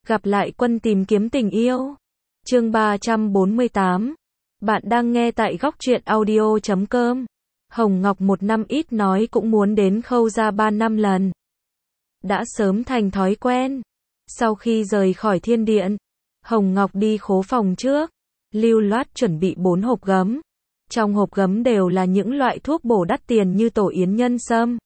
Gặp lại quân tìm kiếm tình yêu. Chương 348. Bạn đang nghe tại góc truyện audio.com. Hồng Ngọc một năm ít nói cũng muốn đến Khâu gia 3 năm lần. Đã sớm thành thói quen. Sau khi rời khỏi thiên điện, Hồng Ngọc đi khố phòng trước, lưu loát chuẩn bị 4 hộp gấm. Trong hộp gấm đều là những loại thuốc bổ đắt tiền như tổ yến nhân sâm.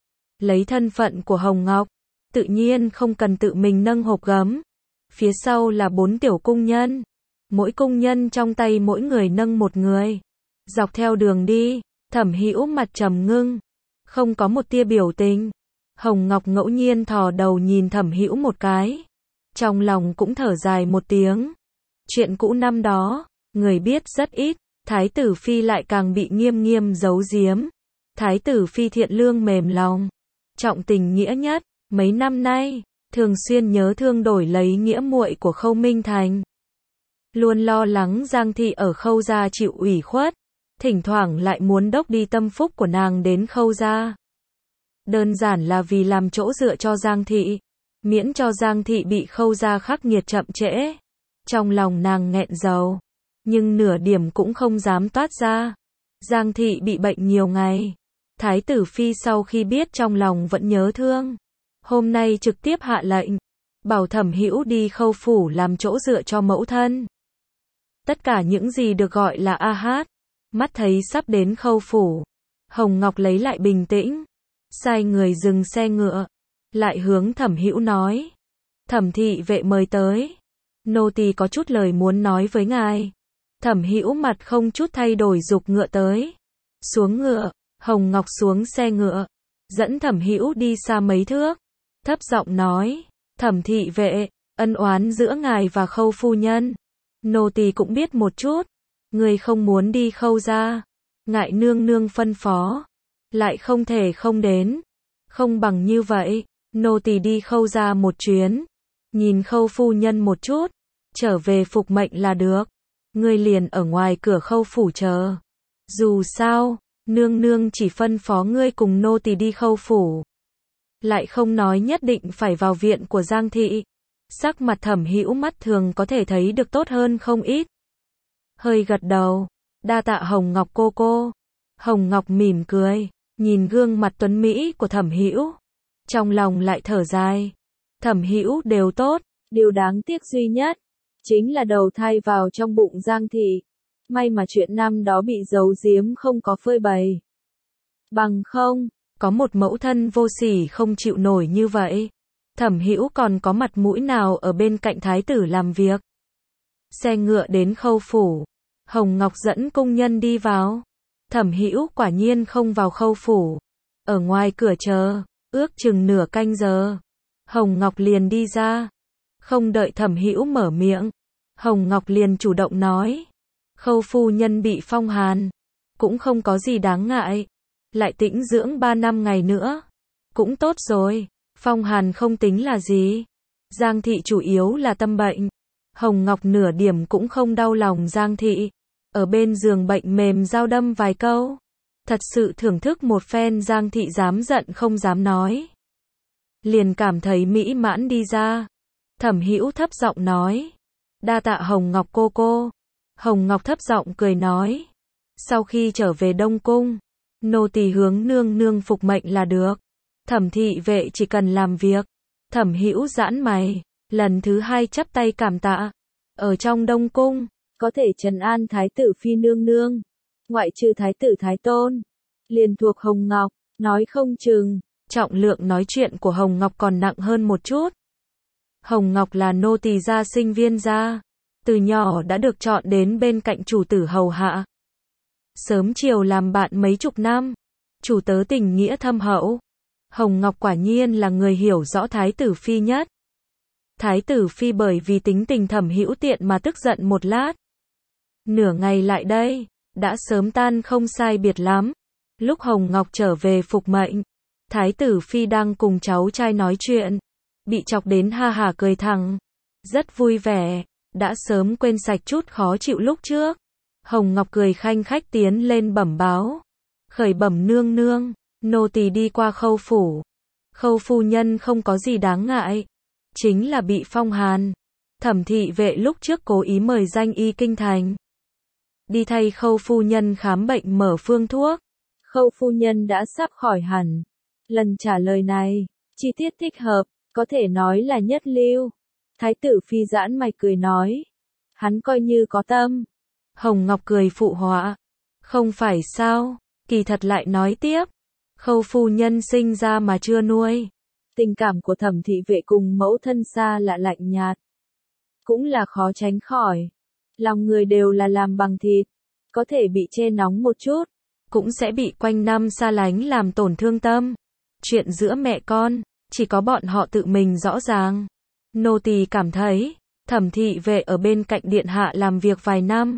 Lấy thân phận của Hồng Ngọc, tự nhiên không cần tự mình nâng hộp gấm. Phía sau là 4 tiểu cung nhân. Mỗi cung nhân trong tay mỗi người nâng một người. Dọc theo đường đi, Thẩm Hữu mặt trầm ngưng, không có một tia biểu tình. Hồng Ngọc ngẫu nhiên thò đầu nhìn Thẩm Hữu một cái. Trong lòng cũng thở dài một tiếng. Chuyện cũ năm đó, người biết rất ít. Thái tử phi lại càng bị nghiêm nghiêm giấu giếm. Thái tử phi thiện lương mềm lòng, trọng tình nghĩa nhất, mấy năm nay thường xuyên nhớ thương đổi lấy nghĩa muội của Khâu Minh Thành. Luôn lo lắng Giang thị ở Khâu gia chịu ủy khuất, thỉnh thoảng lại muốn đốc đi tâm phúc của nàng đến Khâu gia. Đơn giản là vì làm chỗ dựa cho Giang thị, miễn cho Giang thị bị Khâu gia khắc nghiệt chậm trễ. Trong lòng nàng nghẹn dầu, nhưng nửa điểm cũng không dám toát ra. Giang thị bị bệnh nhiều ngày. Thái tử phi sau khi biết trong lòng vẫn nhớ thương. Hôm nay trực tiếp hạ lệnh, bảo Thẩm Hữu đi Khâu phủ làm chỗ dựa cho mẫu thân. Tất cả những gì được gọi là a hát. Mắt thấy sắp đến Khâu phủ, Hồng Ngọc lấy lại bình tĩnh, sai người dừng xe ngựa, lại hướng Thẩm Hữu nói: Thẩm thị vệ mời tới, nô tỳ có chút lời muốn nói với ngài. Thẩm Hữu mặt không chút thay đổi giục ngựa tới. Xuống ngựa, Hồng Ngọc xuống xe ngựa, dẫn Thẩm Hữu đi xa mấy thước, thấp giọng nói: Thẩm thị vệ, ân oán giữa ngài và Khâu phu nhân, nô tỳ cũng biết một chút. Người không muốn đi Khâu gia, ngại nương nương phân phó, lại không thể không đến. Không bằng như vậy, nô tỳ đi Khâu gia một chuyến, nhìn Khâu phu nhân một chút, trở về phục mệnh là được. Ngươi liền ở ngoài cửa Khâu phủ chờ. Dù sao, nương nương chỉ phân phó ngươi cùng nô tỳ đi Khâu phủ, lại không nói nhất định phải vào viện của Giang thị. Sắc mặt Thẩm Hữu mắt thường có thể thấy được tốt hơn không ít. Hơi gật đầu, đa tạ Hồng Ngọc cô cô. Hồng Ngọc mỉm cười, nhìn gương mặt tuấn mỹ của Thẩm Hữu, trong lòng lại thở dài. Thẩm Hữu đều tốt, điều đáng tiếc duy nhất chính là đầu thai vào trong bụng Giang thị. May mà chuyện năm đó bị giấu giếm không có phơi bày. Bằng không, có một mẫu thân vô sỉ không chịu nổi như vậy, Thẩm Hữu còn có mặt mũi nào ở bên cạnh thái tử làm việc. Xe ngựa đến Khâu phủ, Hồng Ngọc dẫn cung nhân đi vào. Thẩm Hữu quả nhiên không vào Khâu phủ, ở ngoài cửa chờ, ước chừng nửa canh giờ. Hồng Ngọc liền đi ra. Không đợi Thẩm Hữu mở miệng, Hồng Ngọc liền chủ động nói: Khâu phu nhân bị phong hàn, cũng không có gì đáng ngại, lại tĩnh dưỡng 3 năm ngày nữa cũng tốt rồi. Phong hàn không tính là gì, Giang thị chủ yếu là tâm bệnh. Hồng Ngọc nửa điểm cũng không đau lòng Giang thị, ở bên giường bệnh mềm dao đâm vài câu, thật sự thưởng thức một phen. Giang thị dám giận không dám nói, liền cảm thấy mỹ mãn đi ra. Thẩm Hữu thấp giọng nói: đa tạ Hồng Ngọc cô cô. Hồng Ngọc thấp giọng cười nói: sau khi trở về Đông Cung, nô tỳ hướng nương nương phục mệnh là được. Thẩm thị vệ chỉ cần làm việc. Thẩm Hữu giãn mày, lần thứ 2 chắp tay cảm tạ. Ở trong Đông Cung, có thể trấn an thái tử phi nương nương, ngoại trừ thái tử thái tôn, liền thuộc Hồng Ngọc. Nói không chừng, trọng lượng nói chuyện của Hồng Ngọc còn nặng hơn một chút. Hồng Ngọc là nô tỳ gia sinh viên gia, từ nhỏ đã được chọn đến bên cạnh chủ tử hầu hạ. Sớm chiều làm bạn mấy chục năm, chủ tớ tình nghĩa thâm hậu. Hồng Ngọc quả nhiên là người hiểu rõ thái tử phi nhất. Thái tử phi bởi vì tính tình Thẩm Hữu tiện mà tức giận một lát. Nửa ngày lại đây, đã sớm tan không sai biệt lắm. Lúc Hồng Ngọc trở về phục mệnh, thái tử phi đang cùng cháu trai nói chuyện, bị chọc đến ha hả cười thẳng, rất vui vẻ, đã sớm quên sạch chút khó chịu lúc trước. Hồng Ngọc cười khanh khách tiến lên bẩm báo: khởi bẩm nương nương, nô tỳ đi qua Khâu phủ, Khâu phu nhân không có gì đáng ngại, chính là bị phong hàn. Thẩm thị vệ lúc trước cố ý mời danh y kinh thành. Đi thay Khâu phu nhân khám bệnh mở phương thuốc. Khâu phu nhân đã sắp khỏi hẳn. Lần trả lời này, chi tiết thích hợp, có thể nói là nhất lưu. Thái tử phi giãn mày cười nói. Hắn coi như có tâm. Hồng Ngọc cười phụ họa. Không phải sao, kỳ thật lại nói tiếp. Khâu phu nhân sinh ra mà chưa nuôi. Tình cảm của Thẩm thị vệ cùng mẫu thân xa lạ lạnh nhạt. Cũng là khó tránh khỏi. Lòng người đều là làm bằng thịt. Có thể bị chê nóng một chút. Cũng sẽ bị quanh năm xa lánh làm tổn thương tâm. Chuyện giữa mẹ con, chỉ có bọn họ tự mình rõ ràng. Nô tỳ cảm thấy, Thẩm thị vệ ở bên cạnh điện hạ làm việc vài năm.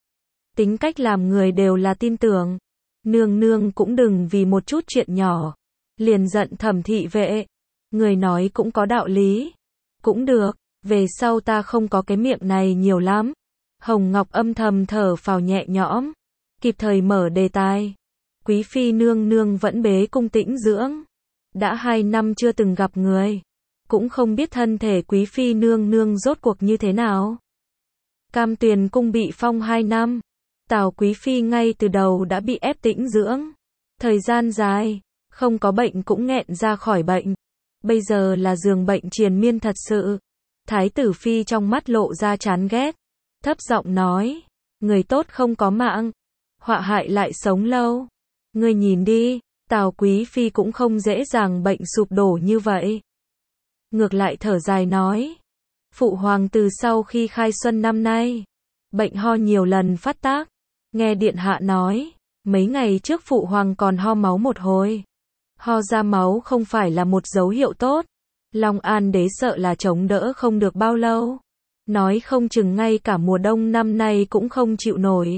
Tính cách làm người đều là tin tưởng. Nương nương cũng đừng vì một chút chuyện nhỏ liền giận Thẩm thị vệ. Người nói cũng có đạo lý. Cũng được, về sau ta không có cái miệng này nhiều lắm. Hồng Ngọc âm thầm thở phào nhẹ nhõm, kịp thời mở đề tài. Quý phi nương nương vẫn bế cung tĩnh dưỡng. Đã 2 năm chưa từng gặp người. Cũng không biết thân thể quý phi nương nương rốt cuộc như thế nào. Cam Tuyền cung bị phong 2 năm. Tào quý phi ngay từ đầu đã bị ép tĩnh dưỡng. Thời gian dài, không có bệnh cũng nghẹn ra khỏi bệnh. Bây giờ là giường bệnh triền miên thật sự. Thái tử phi trong mắt lộ ra chán ghét. Thấp giọng nói. Người tốt không có mạng. Họa hại lại sống lâu. Ngươi nhìn đi, Tào quý phi cũng không dễ dàng bệnh sụp đổ như vậy. Ngược lại thở dài nói. Phụ hoàng từ sau khi khai xuân năm nay, bệnh ho nhiều lần phát tác. Nghe điện hạ nói, mấy ngày trước phụ hoàng còn ho máu một hồi. Ho ra máu không phải là một dấu hiệu tốt. Long An đế sợ là chống đỡ không được bao lâu. Nói không chừng ngay cả mùa đông năm nay cũng không chịu nổi.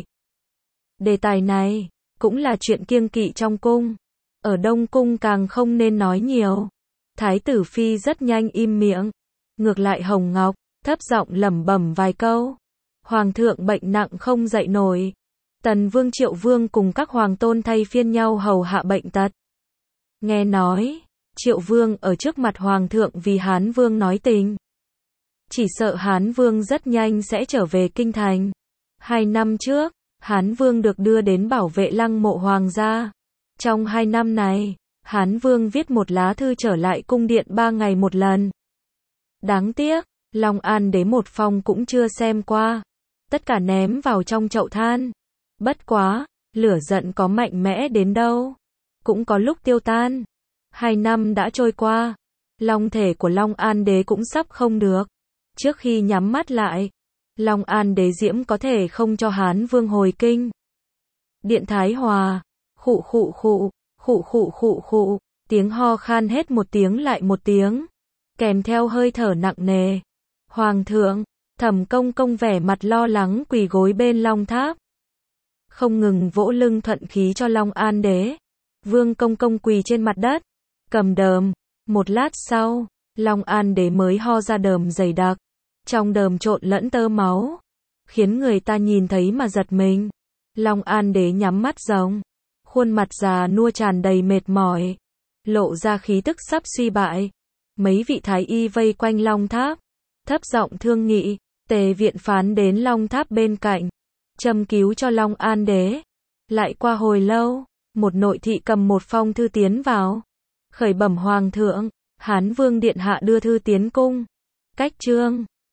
Đề tài này, cũng là chuyện kiêng kỵ trong cung. Ở Đông Cung càng không nên nói nhiều. Thái tử phi rất nhanh im miệng. Ngược lại Hồng Ngọc, thấp giọng lẩm bẩm vài câu. Hoàng thượng bệnh nặng không dậy nổi. Tần Vương Triệu Vương cùng các hoàng tôn thay phiên nhau hầu hạ bệnh tật. Nghe nói, Triệu Vương ở trước mặt Hoàng thượng vì Hán Vương nói tình. Chỉ sợ Hán Vương rất nhanh sẽ trở về kinh thành. 2 năm trước, Hán Vương được đưa đến bảo vệ lăng mộ hoàng gia. Trong 2 năm này, Hán Vương viết một lá thư trở lại cung điện 3 ngày một lần. Đáng tiếc, Long An đế một phong cũng chưa xem qua. Tất cả ném vào trong chậu than. Bất quá, lửa giận có mạnh mẽ đến đâu, cũng có lúc tiêu tan. 2 năm đã trôi qua, long thể của Long An đế cũng sắp không được. Trước khi nhắm mắt lại, Long An đế diễm có thể không cho Hán Vương hồi kinh. Điện Thái Hòa, khụ khụ khụ, khụ khụ khụ khụ, tiếng ho khan hết một tiếng lại một tiếng, kèm theo hơi thở nặng nề. Hoàng thượng, Thẩm Công Công vẻ mặt lo lắng quỳ gối bên long tháp, không ngừng vỗ lưng thuận khí cho Long An đế. Vương Công Công quỳ trên mặt đất, cầm đờm. Một lát sau, Long An đế mới ho ra đờm dày đặc, trong đờm trộn lẫn tơ máu, khiến người ta nhìn thấy mà giật mình. Long An đế nhắm mắt rồng, khuôn mặt già nua tràn đầy mệt mỏi, lộ ra khí tức sắp suy bại. Mấy vị thái y vây quanh long tháp, thấp giọng thương nghị. Tề viện phán đến long tháp bên cạnh, châm cứu cho Long An đế. Lại qua hồi lâu, một nội thị cầm một phong thư tiến vào, khởi bẩm hoàng thượng, Hán Vương điện hạ đưa thư tiến cung. Cách chương